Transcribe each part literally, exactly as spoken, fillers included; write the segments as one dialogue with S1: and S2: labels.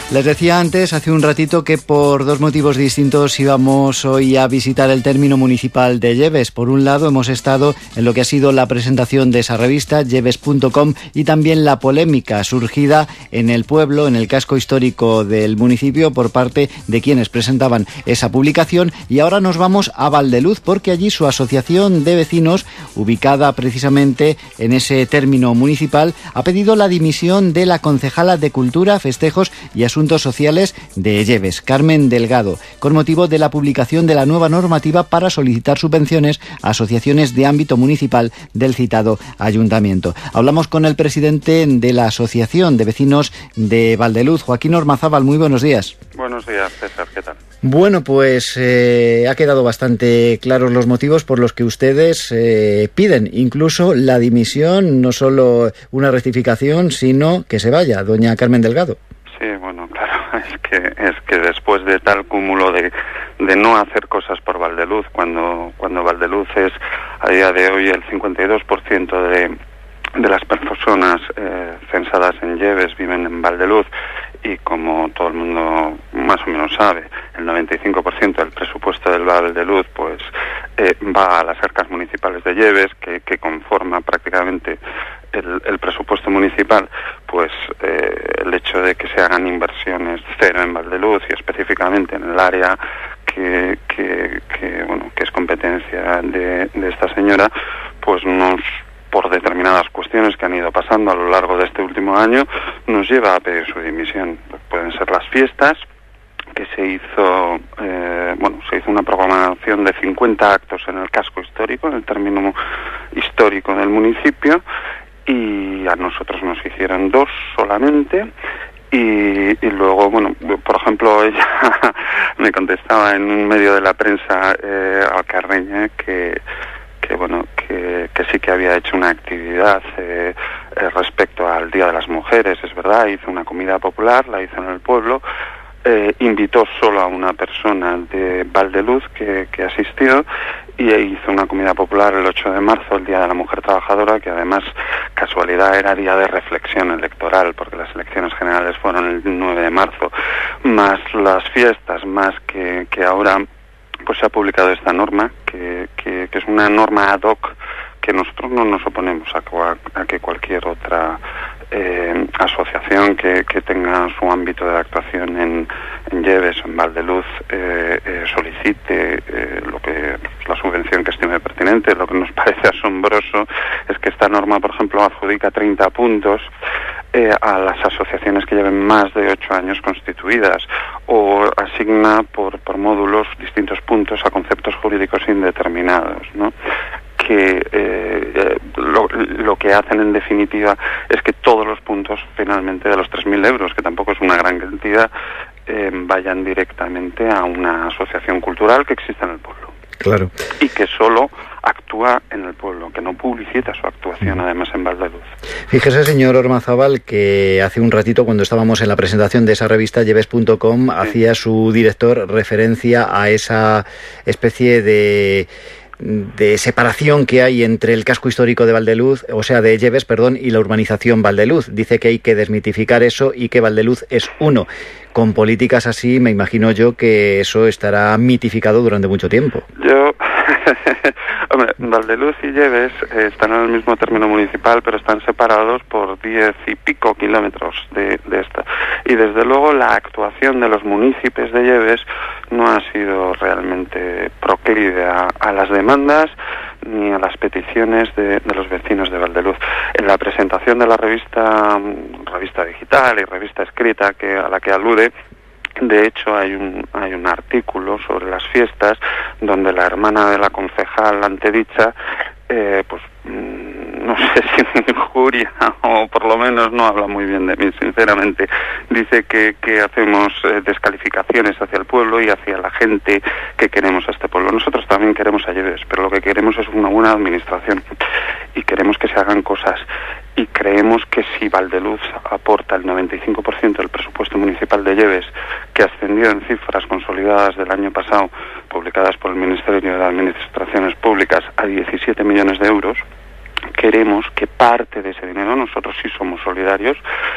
S1: Les decía antes, hace un ratito, que por dos motivos distintos íbamos hoy a visitar el término municipal de Lleves. Por un lado, hemos estado en lo que ha sido la presentación de esa revista, lleves punto com, y también la polémica surgida en el pueblo, en el casco histórico del municipio, por parte de quienes presentaban esa publicación. Y ahora nos vamos a Valdeluz, porque allí su asociación de vecinos, ubicada precisamente en ese término municipal, ha pedido la dimisión de la concejala de Cultura, Festejos y Asuntos Sociales de Lleves, Carmen Delgado, con motivo de la publicación de la nueva normativa para solicitar subvenciones a asociaciones de ámbito municipal del citado ayuntamiento. Hablamos con el presidente de la Asociación de Vecinos de Valdeluz, Joaquín Ormazábal. Muy buenos días.
S2: Buenos días, César. ¿Qué tal?
S1: Bueno, pues eh, ha quedado bastante claros los motivos por los que ustedes eh, piden incluso la dimisión, no solo una rectificación, sino que se vaya doña Carmen Delgado.
S2: Sí, bueno, claro, es que es que después de tal cúmulo de, de no hacer cosas por Valdeluz, cuando cuando Valdeluz es a día de hoy el cincuenta y dos por ciento de, de las personas eh, censadas en Lleves viven en Valdeluz, y como todo el mundo más o menos sabe, el noventa y cinco por ciento del presupuesto del Valdeluz pues eh, va a las arcas municipales de Lleves, que, que conforma prácticamente el, el presupuesto municipal, pues eh, el hecho de que se hagan inversiones cero en Valdeluz y específicamente en el área que, que, que bueno que es competencia de, de esta señora, pues nos por determinadas cuestiones que han ido pasando a lo largo de este último año, nos lleva a pedir su dimisión. Pueden ser las fiestas, que se hizo, eh, bueno, se hizo una programación de cincuenta actos en el casco histórico, en el término histórico del municipio, y a nosotros nos hicieron dos solamente. Y, y luego, bueno, por ejemplo, ella me contestaba en un medio de la prensa eh, alcarreña que que bueno que, que sí que había hecho una actividad eh, eh, respecto al Día de las Mujeres, es verdad, hizo una comida popular, la hizo en el pueblo, eh, invitó solo a una persona de Valdeluz que, que asistió, y hizo una comida popular el ocho de marzo, el Día de la Mujer Trabajadora, que además, casualidad, era día de reflexión electoral, porque las elecciones generales fueron el nueve de marzo, más las fiestas, más que, que ahora pues se ha publicado esta norma, que, que, que es una norma ad hoc, que nosotros no nos oponemos a, a que cualquier otra eh, asociación que, que tenga su ámbito de actuación en, en Lleves, en Valdeluz, eh, eh, solicite eh, lo que la subvención que estime pertinente. Lo que nos parece asombroso es que esta norma, por ejemplo, adjudica treinta puntos Eh, a las asociaciones que lleven más de ocho años constituidas, o asigna por, por módulos distintos puntos a conceptos jurídicos indeterminados, ¿no? Que eh, eh, lo, lo que hacen en definitiva es que todos los puntos finalmente de los tres mil euros, que tampoco es una gran cantidad, eh, vayan directamente a una asociación cultural que existe en el pueblo.
S1: Claro.
S2: Y que solo actúa en el pueblo, que no publicita su actuación además en Valdeluz.
S1: Fíjese, señor Ormazábal, que hace un ratito, cuando estábamos en la presentación de esa revista, lleves punto com, sí, hacía su director referencia a esa especie de de separación que hay entre el casco histórico de Valdeluz, o sea, de Lleves, perdón, y la urbanización Valdeluz. Dice que hay que desmitificar eso y que Valdeluz es uno. Con políticas así, me imagino yo que eso estará mitificado durante mucho tiempo.
S2: Yo... Hombre, Valdeluz y Lleves eh, están en el mismo término municipal, pero están separados por diez y pico kilómetros de, de esta. Y desde luego la actuación de los municipios de Lleves no ha sido realmente proclive a, a las demandas ni a las peticiones de, de los vecinos de Valdeluz. En la presentación de la revista, revista digital y revista escrita que a la que alude, de hecho hay un hay un artículo sobre las fiestas donde la hermana de la concejal antedicha eh, pues mmm, no sé si me injuria o por lo menos no habla muy bien de mí, sinceramente. Dice que, que hacemos eh, descalificaciones hacia el pueblo y hacia la gente que queremos a este pueblo. Nosotros también queremos a Lleves, pero lo que queremos es una buena administración y queremos que se hagan cosas. Y creemos que si Valdeluz aporta el noventa y cinco por ciento del presupuesto municipal de Lleves, que ascendió en cifras consolidadas del año pasado, publicadas por el Ministerio de Administraciones Públicas, a diecisiete millones de euros, queremos que parte de ese dinero, nosotros sí somos solidarios,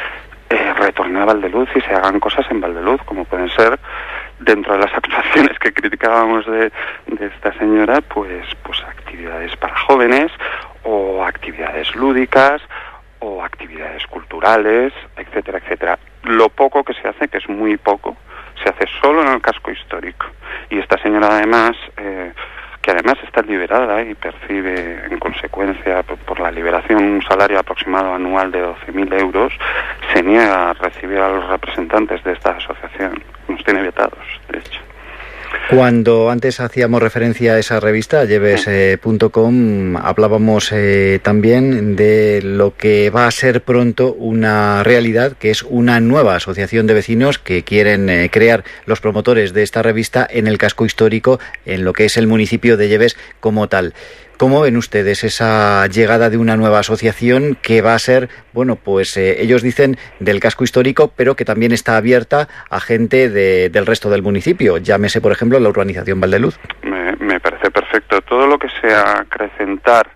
S2: eh, retorne a Valdeluz y se hagan cosas en Valdeluz, como pueden ser, dentro de las actuaciones que criticábamos de, de esta señora, pues, pues actividades para jóvenes o actividades lúdicas o actividades culturales, etcétera, etcétera. Lo poco que se hace, que es muy poco, se hace solo en el casco histórico. Y esta señora además, eh, que además está liberada y percibe en consecuencia por, por la liberación un salario aproximado anual de doce mil euros, se niega a recibir a los representantes de esta asociación. Nos tiene vetados, de hecho.
S1: Cuando antes hacíamos referencia a esa revista, lleves punto com, eh, hablábamos eh, también de lo que va a ser pronto una realidad, que es una nueva asociación de vecinos que quieren eh, crear los promotores de esta revista en el casco histórico, en lo que es el municipio de Lleves como tal. ¿Cómo ven ustedes esa llegada de una nueva asociación que va a ser, bueno, pues eh, ellos dicen del casco histórico, pero que también está abierta a gente de, del resto del municipio? Llámese, por ejemplo, la urbanización Valdeluz.
S2: Me, me parece perfecto. Todo lo que sea acrecentar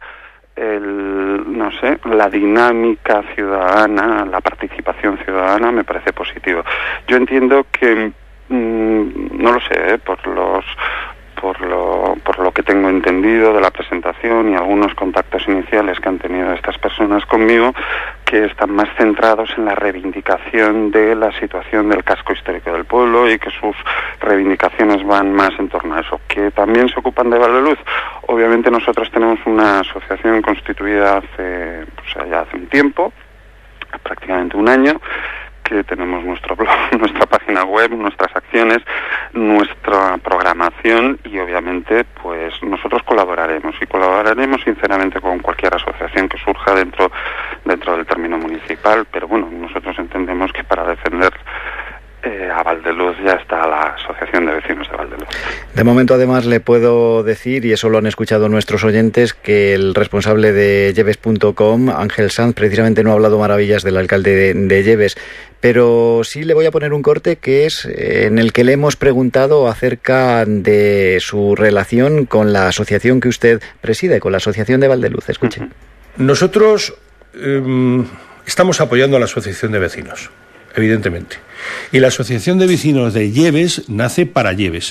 S2: el, no sé, la dinámica ciudadana, la participación ciudadana, me parece positivo. Yo entiendo que, mmm, no lo sé, ¿eh? por los... por lo por lo que tengo entendido de la presentación y algunos contactos iniciales que han tenido estas personas conmigo, que están más centrados en la reivindicación de la situación del casco histórico del pueblo y que sus reivindicaciones van más en torno a eso. Que también se ocupan de Valdeluz. Obviamente nosotros tenemos una asociación constituida hace, pues ya hace un tiempo, prácticamente un año, que tenemos nuestro blog, nuestra página web, nuestras acciones, nuestra programación y obviamente pues nosotros colaboraremos y colaboraremos sinceramente con cualquier asociación que surja dentro dentro del término municipal, pero bueno, nosotros entendemos que para defender Eh, a Valdeluz ya está la Asociación de Vecinos de Valdeluz.
S1: De momento, además, le puedo decir, y eso lo han escuchado nuestros oyentes, que el responsable de Lleves punto com, Ángel Sanz, precisamente no ha hablado maravillas del alcalde de, de Lleves, pero sí le voy a poner un corte que es en el que le hemos preguntado acerca de su relación con la asociación que usted preside, con la Asociación de Valdeluz. Escuche.
S3: Uh-huh. Nosotros eh, estamos apoyando a la Asociación de Vecinos, evidentemente. Y la Asociación de Vecinos de Lleves nace para Lleves.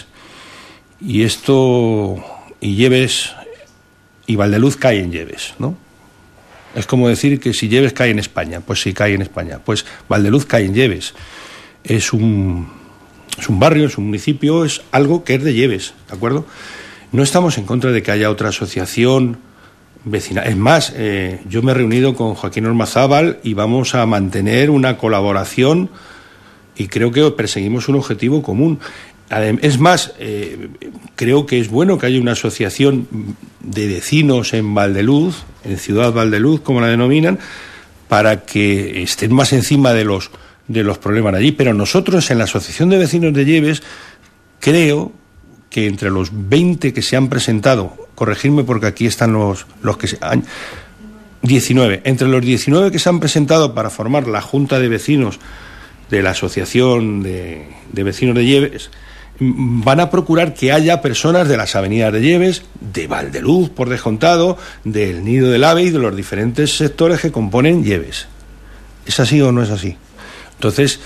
S3: Y esto, y Lleves, y Valdeluz cae en Lleves, ¿no? Es como decir que si Lleves cae en España, pues sí cae en España. Pues Valdeluz cae en Lleves. Es un, es un barrio, es un municipio, es algo que es de Lleves, ¿de acuerdo? No estamos en contra de que haya otra asociación vecinal. Es más, eh, yo me he reunido con Joaquín Ormazábal y vamos a mantener una colaboración y creo que perseguimos un objetivo común. Es más, eh, creo que es bueno que haya una asociación de vecinos en Valdeluz, en Ciudad Valdeluz, como la denominan, para que estén más encima de los, de los problemas allí. Pero nosotros, en la Asociación de Vecinos de Lleves, creo que entre los veinte que se han presentado, corregirme porque aquí están los, los que se han... diecinueve. Entre los diecinueve que se han presentado para formar la Junta de Vecinos de la Asociación de, de Vecinos de Lleves, van a procurar que haya personas de las avenidas de Lleves, de Valdeluz, por descontado, del Nido del Ave y de los diferentes sectores que componen Lleves. ¿Es así o no es así? Entonces,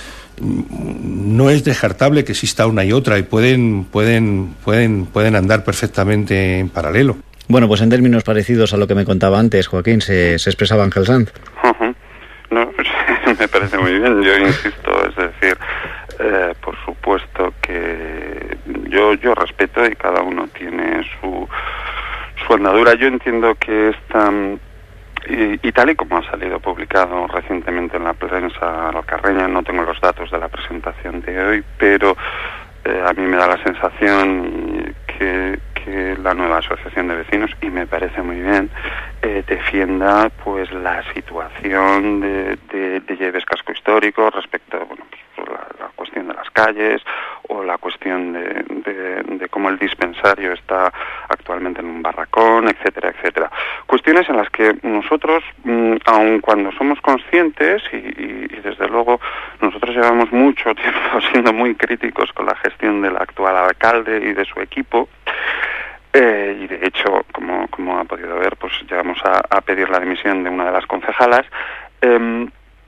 S3: no es descartable que exista una y otra y pueden, pueden, pueden, pueden andar perfectamente en paralelo.
S1: Bueno, pues en términos parecidos a lo que me contaba antes, Joaquín, se, se expresaba Ángel Sanz.
S2: Uh-huh. No, me parece muy bien, yo insisto, es decir, eh, por supuesto que yo yo respeto y cada uno tiene su su andadura. Yo entiendo que esta, y, y tal y como ha salido publicado recientemente en la prensa alcarreña, no tengo los datos de la presentación de hoy, pero eh, a mí me da la sensación que, que la nueva asociación de vecinos, y me parece muy bien, eh, defienda pues la situación de, de, de Lleves casco histórico respecto a bueno, pues, la, la cuestión de las calles o la cuestión de, de, de cómo el dispensario está actualmente en un barracón, etcétera, etcétera. Cuestiones en las que nosotros, mmm, aun cuando somos conscientes y, y, y desde luego nosotros llevamos mucho tiempo siendo muy críticos con la gestión del actual alcalde y de su equipo, Eh, y de hecho, como, como ha podido ver, pues llegamos a, a pedir la dimisión de una de las concejalas. Eh,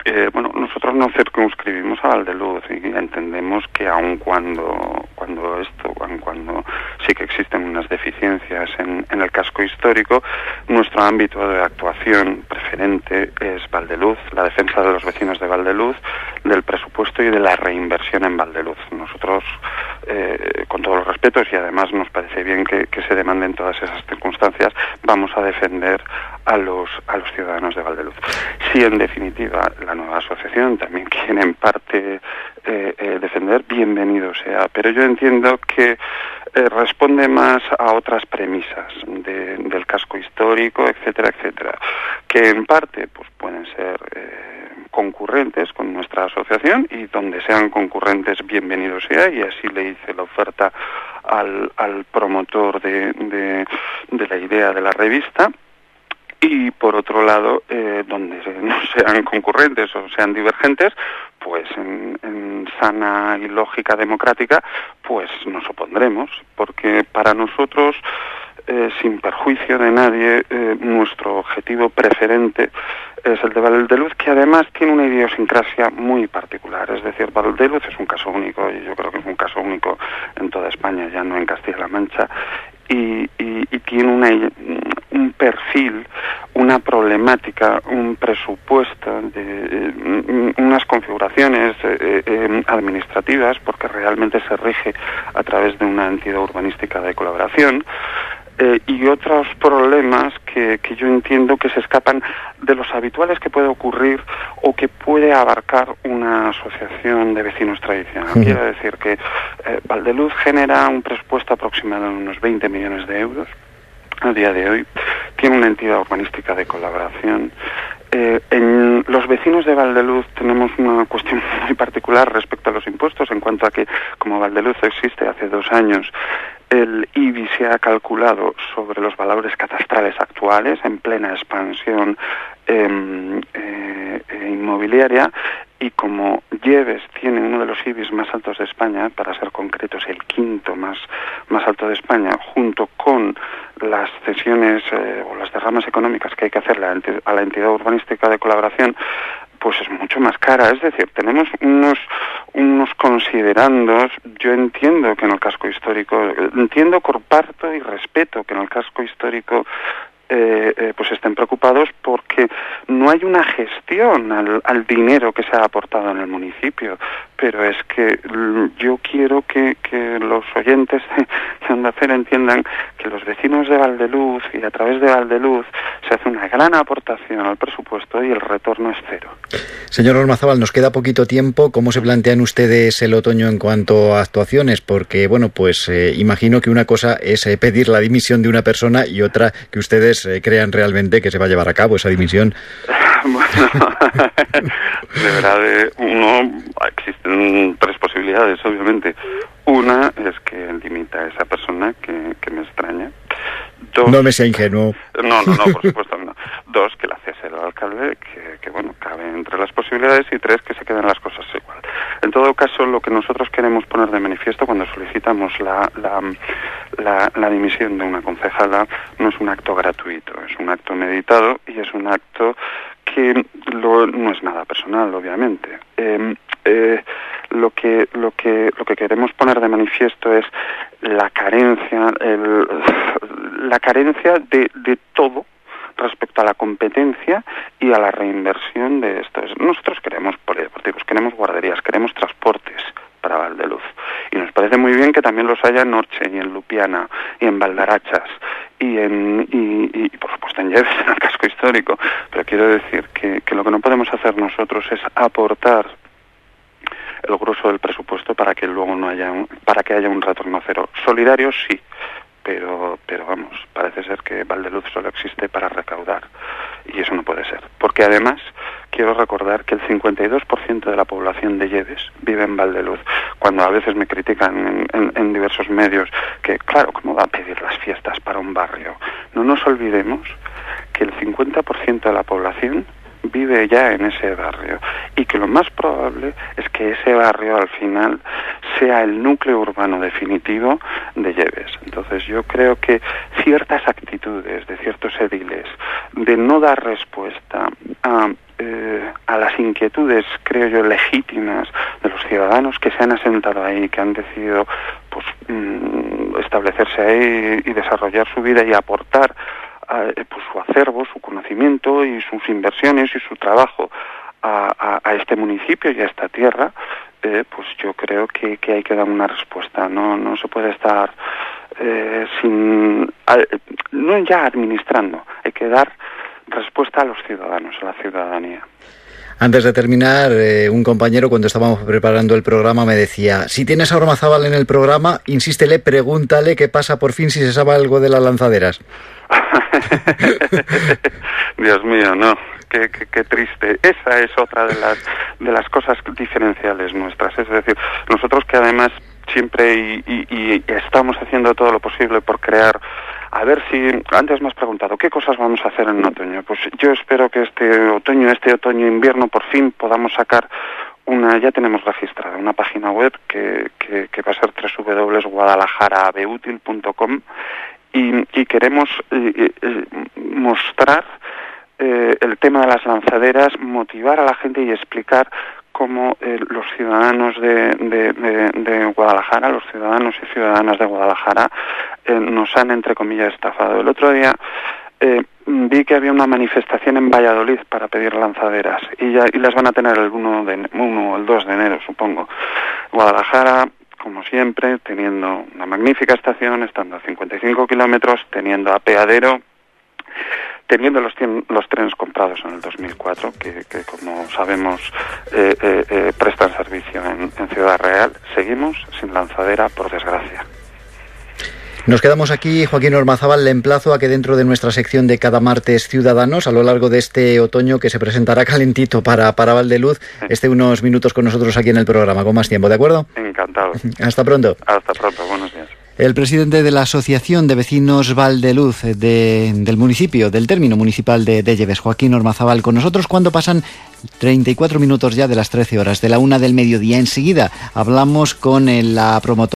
S2: Eh, bueno, nosotros no circunscribimos a Valdeluz y entendemos que aun cuando cuando esto, aun cuando sí que existen unas deficiencias en, en el casco histórico, nuestro ámbito de actuación preferente es Valdeluz, la defensa de los vecinos de Valdeluz, del presupuesto y de la reinversión en Valdeluz. Nosotros, eh, con todos los respetos, y además nos parece bien que, que se demanden todas esas circunstancias, vamos a defender a los a los ciudadanos de Valdeluz. Si en definitiva la nueva asociación también quiere en parte eh, eh, defender, bienvenido sea, pero yo entiendo que eh, responde más a otras premisas de, del casco histórico, etcétera, etcétera, que en parte pues pueden ser eh, concurrentes con nuestra asociación, y donde sean concurrentes bienvenido sea, y así le hice la oferta al, al promotor de, de, de la idea de la revista. Y por otro lado, eh, donde no sean concurrentes o sean divergentes, pues en, en sana y lógica democrática, pues nos opondremos, porque para nosotros, eh, sin perjuicio de nadie, eh, nuestro objetivo preferente es el de Valdeluz, que además tiene una idiosincrasia muy particular. Es decir, Valdeluz es un caso único, y yo creo que es un caso único en toda España, ya no en Castilla-La Mancha, y, y, y tiene una, un perfil, una problemática, un presupuesto, de, eh, unas configuraciones eh, eh, administrativas, porque realmente se rige a través de una entidad urbanística de colaboración, eh, y otros problemas que, que yo entiendo que se escapan de los habituales que puede ocurrir o que puede abarcar una asociación de vecinos tradicional. Sí. Quiero decir que eh, Valdeluz genera un presupuesto aproximado de unos veinte millones de euros a día de hoy, tiene una entidad urbanística de colaboración. Eh, en los vecinos de Valdeluz tenemos una cuestión muy particular respecto a los impuestos, en cuanto a que, como Valdeluz existe hace dos años, el I B I se ha calculado sobre los valores catastrales actuales, en plena expansión eh, eh, inmobiliaria, y como Lleves tiene uno de los I B Is más altos de España, para ser concretos el quinto más, más alto de España, junto con las cesiones eh, o las derramas económicas que hay que hacer a la entidad urbanística de colaboración, pues es mucho más cara. Es decir, tenemos unos unos considerandos. Yo entiendo que en el casco histórico, entiendo, comparto y respeto que en el casco histórico Eh, eh, pues estén preocupados porque no hay una gestión al, al dinero que se ha aportado en el municipio, pero es que yo quiero que, que los oyentes de, de Onda Cero entiendan que los vecinos de Valdeluz, y a través de Valdeluz se hace una gran aportación al presupuesto y el retorno es cero.
S1: Señor Ormazábal, nos queda poquito tiempo. ¿Cómo se plantean ustedes el otoño en cuanto a actuaciones? Porque, bueno, pues eh, imagino que una cosa es eh, pedir la dimisión de una persona y otra que ustedes eh, crean realmente que se va a llevar a cabo esa dimisión.
S2: Bueno, de verdad, eh, uno, existen tres posibilidades, obviamente. Una es que dimita a esa persona, que, que me extraña. Dos,
S1: no me sea ingenuo.
S2: No, no, no, por supuesto no. Dos, que la cese el alcalde, que, que bueno, cabe entre las posibilidades. Y tres, que se queden las cosas igual. En todo caso, lo que nosotros queremos poner de manifiesto cuando solicitamos la, la, la, la dimisión de una concejala no es un acto gratuito, es un acto meditado y es un acto que lo, no es nada personal, obviamente. Eh, eh, lo que lo que lo que queremos poner de manifiesto es la carencia, el, la carencia de, de todo respecto a la competencia y a la reinversión de esto. Nosotros queremos polideportivos, queremos guarderías, queremos transportes para Valdeluz. Y nos parece muy bien que también los haya en Orche y en Lupiana y en Valdarachas y en y, y por supuesto en Lleves, en el casco histórico. Pero quiero decir que, que lo que no podemos hacer nosotros es aportar el grueso del presupuesto para que luego no haya un, para que haya un retorno cero. Solidario sí, pero pero vamos, parece ser que Valdeluz solo existe para recaudar, y eso no puede ser, porque además quiero recordar que el cincuenta y dos por ciento de la población de Lleves vive en Valdeluz. Cuando a veces me critican en, en, en diversos medios que, claro, ¿cómo va a pedir las fiestas para un barrio? No nos olvidemos que el cincuenta por ciento de la población vive ya en ese barrio, y que lo más probable es que ese barrio al final sea el núcleo urbano definitivo de Lleves. Entonces yo creo que ciertas actitudes de ciertos ediles de no dar respuesta a, eh, a las inquietudes, creo yo, legítimas de los ciudadanos que se han asentado ahí, que han decidido pues mm, establecerse ahí y desarrollar su vida y aportar eh, pues, su acervo, su conocimiento y sus inversiones y su trabajo a, a, a este municipio y a esta tierra, eh, pues yo creo que, que hay que dar una respuesta. No, no se puede estar eh, sin, eh, no ya administrando, hay que dar respuesta a los ciudadanos, a la ciudadanía.
S1: Antes de terminar, eh, un compañero, cuando estábamos preparando el programa, me decía: si tienes a Ormazábal en el programa, insístele, pregúntale qué pasa por fin, si se sabe algo de las lanzaderas.
S2: Dios mío, no, qué, qué, qué triste. Esa es otra de las de las cosas diferenciales nuestras. Es decir, nosotros que además siempre y, y, y estamos haciendo todo lo posible por crear. A ver si, antes me has preguntado, ¿qué cosas vamos a hacer en otoño? Pues yo espero que este otoño, este otoño-invierno, por fin podamos sacar una, ya tenemos registrada, una página web que, que, que va a ser doble u doble u doble u punto guadalajara beútil punto com y, y queremos eh, eh, mostrar eh, el tema de las lanzaderas, motivar a la gente y explicar cómo eh, los ciudadanos de, de, de, de Guadalajara, los ciudadanos y ciudadanas de Guadalajara, eh, nos han, entre comillas, estafado. El otro día eh, vi que había una manifestación en Valladolid para pedir lanzaderas y, ya, y las van a tener el uno o el dos de enero, supongo. Guadalajara, como siempre, teniendo una magnífica estación, estando a cincuenta y cinco kilómetros, teniendo apeadero, teniendo los, los trenes comprados en el dos mil cuatro, que, que como sabemos eh, eh, eh, prestan servicio en, en Ciudad Real, seguimos sin lanzadera, por desgracia.
S1: Nos quedamos aquí. Joaquín Ormazábal, le emplazo a que dentro de nuestra sección de cada martes Ciudadanos, a lo largo de este otoño que se presentará calentito para, para Valdeluz, sí, esté unos minutos con nosotros aquí en el programa, con más tiempo, ¿de acuerdo?
S2: Encantado.
S1: Hasta pronto.
S2: Hasta pronto, buenos días.
S1: El presidente de la Asociación de Vecinos Valdeluz de, del municipio, del término municipal de, de Lleves, Joaquín Ormazábal, con nosotros cuando pasan treinta y cuatro minutos ya de las trece horas, de la una del mediodía. Enseguida hablamos con la promotora